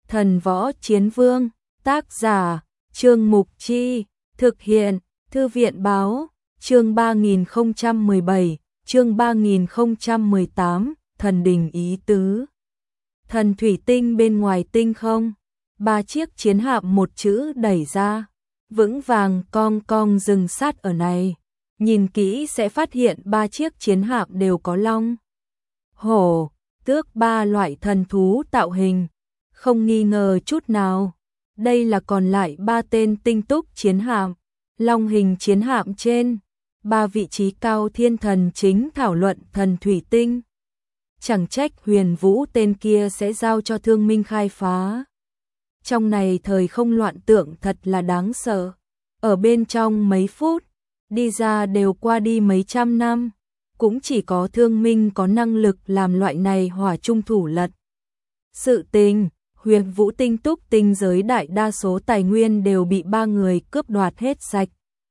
Thần Võ Chiến Vương, tác giả, Trương Mục Chi, thực hiện, Thư viện Báo, chương 3017, chương 3018, thần đình ý tứ. Thần thủy tinh bên ngoài tinh không, 3 chiếc chiến hạm một chữ đẩy ra, vững vàng cong cong dừng sát ở này. Nhìn kỹ sẽ phát hiện 3 chiếc chiến hạm đều có long, hổ, tước 3 loại thần thú tạo hình, không nghi ngờ chút nào. Đây là còn lại 3 tên tinh túc chiến hạm, long hình chiến hạm trên 3 vị trí cao thiên thần chính thảo luận thần thủy tinh. Chẳng trách Huyền Vũ tên kia sẽ giao cho Thương Minh khai phá. Trong này thời không loạn tượng thật là đáng sợ. Ở bên trong mấy phút, đi ra đều qua đi mấy trăm năm, cũng chỉ có Thương Minh có năng lực làm loại này hỏa trung thủ lật. Sự tình, Huyền Vũ tinh túc tinh giới đại đa số tài nguyên đều bị 3 người cướp đoạt hết sạch.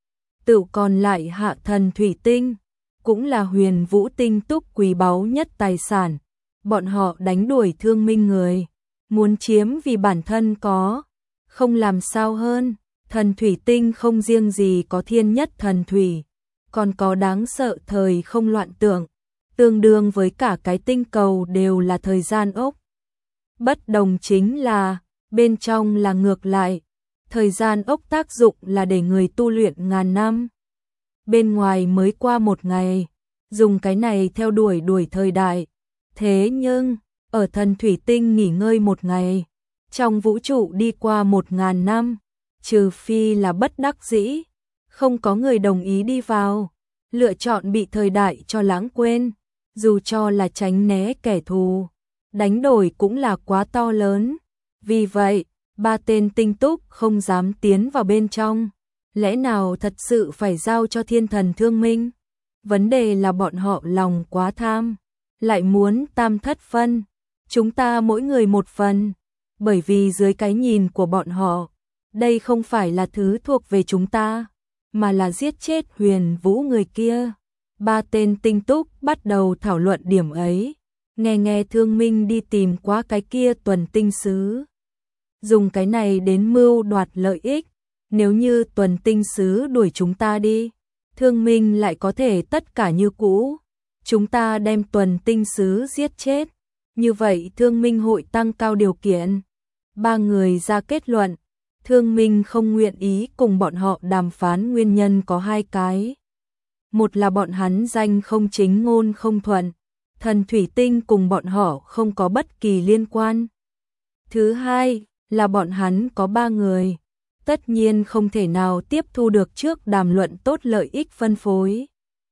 Tự còn lại hạ thần thủy tinh, cũng là Huyền Vũ tinh túc quý báu nhất tài sản. Bọn họ đánh đuổi Thương Minh người, muốn chiếm vì bản thân có, không làm sao hơn. Thần thủy tinh không riêng gì có thiên nhất thần thủy, còn có đáng sợ thời không loạn tượng, tương đương với cả cái tinh cầu đều là thời gian ốc. Bất đồng chính là, bên trong là ngược lại, thời gian ốc tác dụng là để người tu luyện ngàn năm. Bên ngoài mới qua 1 ngày, dùng cái này theo đuổi thời đại. Thế nhưng, ở thần thủy tinh nghỉ ngơi 1 ngày, trong vũ trụ đi qua 1000 năm, trừ phi là bất đắc dĩ, không có người đồng ý đi vào, lựa chọn bị thời đại cho lãng quên, dù cho là tránh né kẻ thù, đánh đổi cũng là quá to lớn. Vì vậy, 3 tên tinh túc không dám tiến vào bên trong, lẽ nào thật sự phải giao cho thiên thần Thương Minh? Vấn đề là bọn họ lòng quá tham, lại muốn tam thất phân, chúng ta mỗi người 1 phần, bởi vì dưới cái nhìn của bọn họ, đây không phải là thứ thuộc về chúng ta, mà là giết chết Huyền Vũ người kia. 3 tên tinh túc bắt đầu thảo luận điểm ấy, nghe Thương Minh đi tìm qua cái kia tuần tinh sứ, dùng cái này đến mưu đoạt lợi ích. Nếu như tuần tinh sứ đuổi chúng ta đi, Thương Minh lại có thể tất cả như cũ. Chúng ta đem tuần tinh sứ giết chết, như vậy Thương Minh hội tăng cao điều kiện. 3 người ra kết luận, Thương Minh không nguyện ý cùng bọn họ đàm phán nguyên nhân có 2 cái. Một là bọn hắn danh không chính ngôn không thuận, thần thủy tinh cùng bọn họ không có bất kỳ liên quan. Thứ hai là bọn hắn có 3 người, tất nhiên không thể nào tiếp thu được trước đàm luận tốt lợi ích phân phối.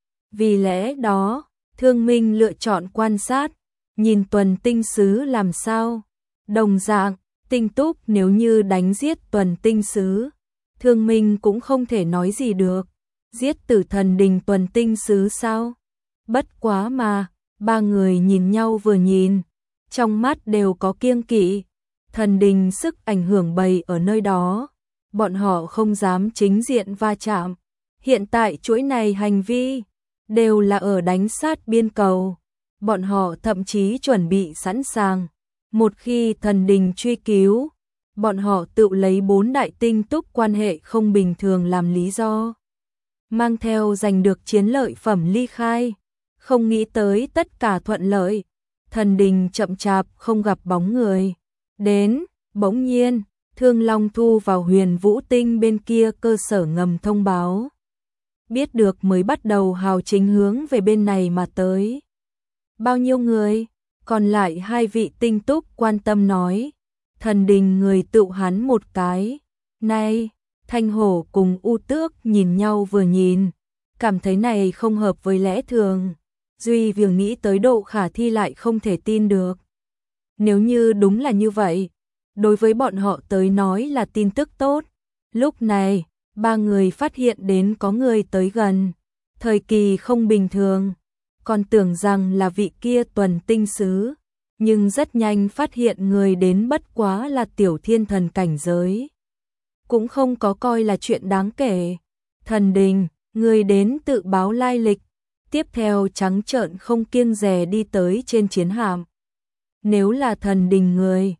Vì lẽ đó, Thương Minh lựa chọn quan sát, nhìn tuần tinh sứ làm sao. Đồng dạng, tinh túc nếu như đánh giết tuần tinh sứ, Thương Minh cũng không thể nói gì được. Giết tử thần đình tuần tinh sứ sao? Bất quá mà, 3 người nhìn nhau vừa nhìn, trong mắt đều có kiêng kỵ. Thần đình sức ảnh hưởng bày ở nơi đó, bọn họ không dám chính diện va chạm. Hiện tại chuỗi này hành vi đều là ở đánh sát biên cầu, bọn họ thậm chí chuẩn bị sẵn sàng. Một khi thần đình truy cứu, bọn họ tự lấy 4 đại tinh túc quan hệ không bình thường làm lý do, mang theo giành được chiến lợi phẩm ly khai. Không nghĩ tới tất cả thuận lợi, thần đình chậm chạp không gặp bóng người. Đến, bỗng nhiên, Thương Long thu vào Huyền Vũ tinh bên kia cơ sở ngầm thông báo. Biết được mới bắt đầu hào chính hướng về bên này mà tới. Bao nhiêu người? Còn lại 2 vị tinh túc quan tâm nói. Thần đình người tự hắn một cái. Này, Thanh Hổ cùng U Tước nhìn nhau vừa nhìn, cảm thấy này không hợp với lẽ thường. Duy vừa nghĩ tới độ khả thi lại không thể tin được. Nếu như đúng là như vậy, đối với bọn họ tới nói là tin tức tốt. Lúc này, 3 người phát hiện đến có người tới gần, thời kỳ không bình thường, còn tưởng rằng là vị kia tuần tinh sứ, nhưng rất nhanh phát hiện người đến bất quá là tiểu thiên thần cảnh giới. Cũng không có coi là chuyện đáng kể. Thần đình, người đến tự báo lai lịch, tiếp theo trắng trợn không kiêng dè đi tới trên chiến hạm. Nếu là thần đình người,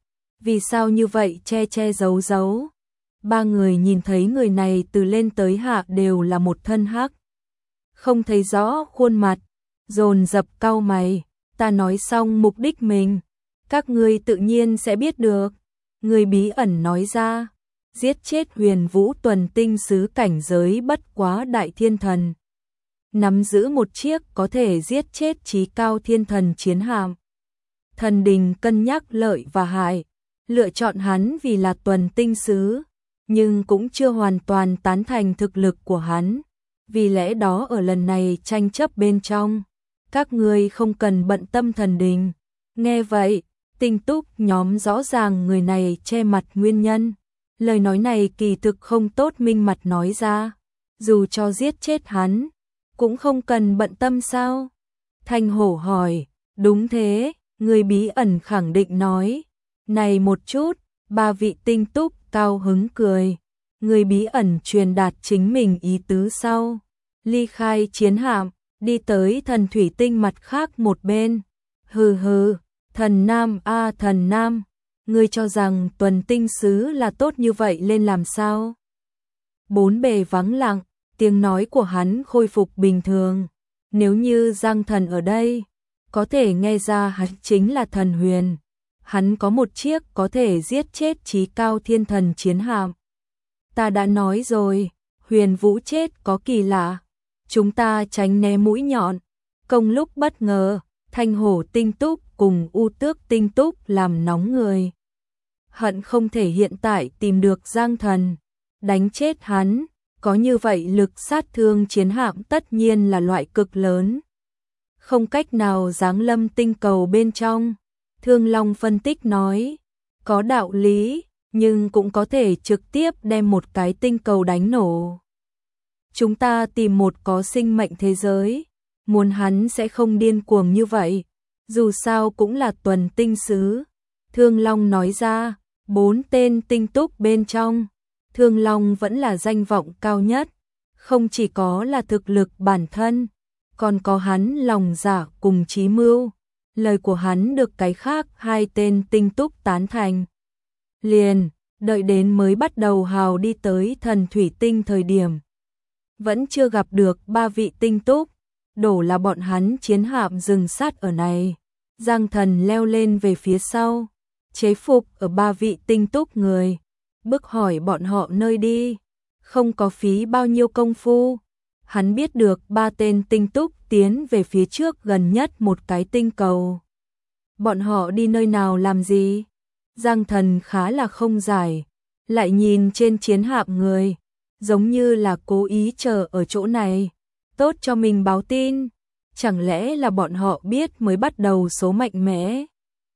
Vì sao như vậy che che giấu giấu? Ba người nhìn thấy người này từ lên tới hạ đều là một thân hắc. Không thấy rõ khuôn mặt, dồn dập cau mày. Ta nói xong mục đích mình, các ngươi tự nhiên sẽ biết được. Người bí ẩn nói ra, giết chết Huyền Vũ Tuần Tinh sứ cảnh giới bất quá đại thiên thần. Nắm giữ một chiếc có thể giết chết chí cao thiên thần chiến hạm. Thần đình cân nhắc lợi và hại, lựa chọn hắn vì là Tuần Tinh sứ, nhưng cũng chưa hoàn toàn tán thành thực lực của hắn. Vì lẽ đó ở lần này tranh chấp bên trong, các ngươi không cần bận tâm thần đình. Nghe vậy, Tinh Túc nhóm rõ ràng người này che mặt nguyên nhân. Lời nói này kỳ thực không tốt minh mặt nói ra. Dù cho giết chết hắn, cũng không cần bận tâm sao? Thanh Hổ hỏi, đúng thế, người bí ẩn khẳng định nói. Này một chút, ba vị Tinh Túc cao hứng cười. Người bí ẩn truyền đạt chính mình ý tứ sau. Ly khai chiến hạm, đi tới thần thủy tinh mặt khác một bên. Hừ hừ, thần nam a thần nam, ngươi cho rằng Tuần Tinh sứ là tốt như vậy lên làm sao? Bốn bề vắng lặng, tiếng nói của hắn khôi phục bình thường. Nếu như Giang Thần ở đây, có thể nghe ra hắn chính là thần Huyền. Hắn có một chiếc có thể giết chết chí cao thiên thần chiến hạm. Ta đã nói rồi, Huyền Vũ chết có kỳ lạ. Chúng ta tránh né mũi nhọn. Công lúc bất ngờ, Thanh Hổ Tinh Túc cùng U Tước Tinh Túc làm nóng người. Hận không thể hiện tại tìm được Giang Thần, đánh chết hắn. Có như vậy lực sát thương chiến hạm tất nhiên là loại cực lớn. Không cách nào giáng lâm tinh cầu bên trong. Thương Long phân tích nói, có đạo lý, nhưng cũng có thể trực tiếp đem một cái tinh cầu đánh nổ. Chúng ta tìm một có sinh mệnh thế giới, muốn hắn sẽ không điên cuồng như vậy, dù sao cũng là Tuần Tinh sứ. Thương Long nói ra, 4 tên Tinh Túc bên trong, Thương Long vẫn là danh vọng cao nhất, không chỉ có là thực lực bản thân, còn có hắn lòng dạ cùng chí mưu. Lời của hắn được cái khác 2 tên Tinh Túc tán thành. Liền, đợi đến mới bắt đầu hào đi tới thần thủy tinh thời điểm. Vẫn chưa gặp được 3 vị Tinh Túc, đổ là bọn hắn chiến hạm dừng sát ở này. Giang Thần leo lên về phía sau, chế phục ở 3 vị Tinh Túc người, bức hỏi bọn họ nơi đi. Không có phí bao nhiêu công phu, hắn biết được 3 tên Tinh Túc tiến về phía trước gần nhất một cái tinh cầu. Bọn họ đi nơi nào làm gì? Giang Thần khá là không giải, lại nhìn trên chiến hạm người, giống như là cố ý chờ ở chỗ này, tốt cho mình báo tin. Chẳng lẽ là bọn họ biết mới bắt đầu số mạnh mẽ?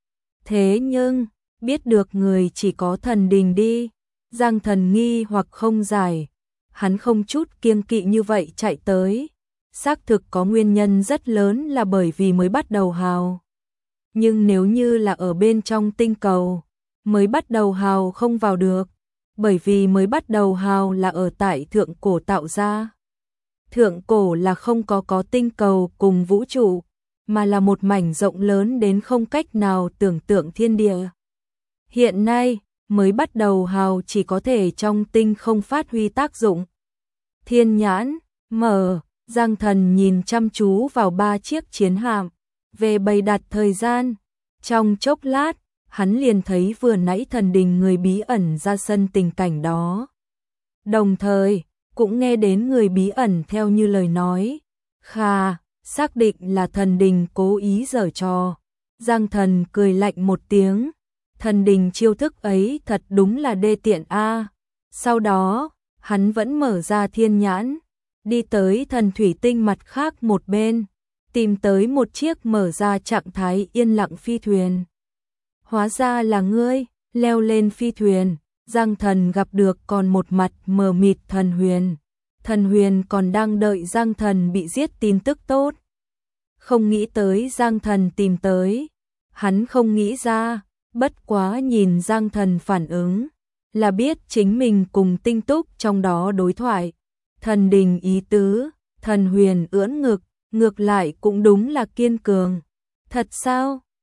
Thế nhưng, biết được người chỉ có thần đình đi. Giang Thần nghi hoặc không giải, hắn không chút kiêng kỵ như vậy chạy tới. Xác thực có nguyên nhân rất lớn là bởi vì mới bắt đầu hào. Nhưng nếu như là ở bên trong tinh cầu, mới bắt đầu hào không vào được, bởi vì mới bắt đầu hào là ở tại thượng cổ tạo ra. Thượng cổ là không có tinh cầu cùng vũ trụ, mà là một mảnh rộng lớn đến không cách nào tưởng tượng thiên địa. Hiện nay, mới bắt đầu hào chỉ có thể trong tinh không phát huy tác dụng. Thiên nhãn, mở, Giang Thần nhìn chăm chú vào 3 chiếc chiến hạm, về bày đặt thời gian. Trong chốc lát, hắn liền thấy vừa nãy thần đình người bí ẩn ra sân tình cảnh đó. Đồng thời, cũng nghe đến người bí ẩn theo như lời nói. Khà, xác định là thần đình cố ý giở trò. Giang Thần cười lạnh một tiếng. Thần đình chiêu thức ấy thật đúng là đê tiện a. Sau đó, hắn vẫn mở ra thiên nhãn, đi tới thần thủy tinh mặt khác một bên, tìm tới một chiếc mở ra trạng thái yên lặng phi thuyền. Hóa ra là ngươi, leo lên phi thuyền, Giang Thần gặp được còn một mặt mờ mịt thần Huyền. Thần Huyền còn đang đợi Giang Thần bị giết tin tức tốt. Không nghĩ tới Giang Thần tìm tới, hắn không nghĩ ra, bất quá nhìn Giang Thần phản ứng, là biết chính mình cùng Tinh Túc trong đó đối thoại. Thần đình ý tứ, thần Huyền ưỡn ngực, ngược lại cũng đúng là kiên cường. Thật sao?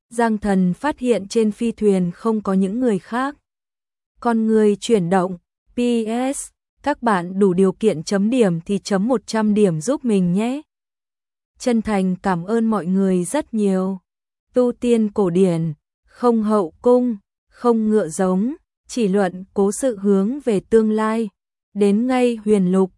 Giang Thần phát hiện trên phi thuyền không có những người khác. Con người chuyển động. PS, các bạn đủ điều kiện chấm điểm thì chấm 100 điểm giúp mình nhé. Chân thành cảm ơn mọi người rất nhiều. Tu tiên cổ điển, không hậu cung, không ngựa giống, chỉ luận cố sự hướng về tương lai. Đến ngay huyền lục,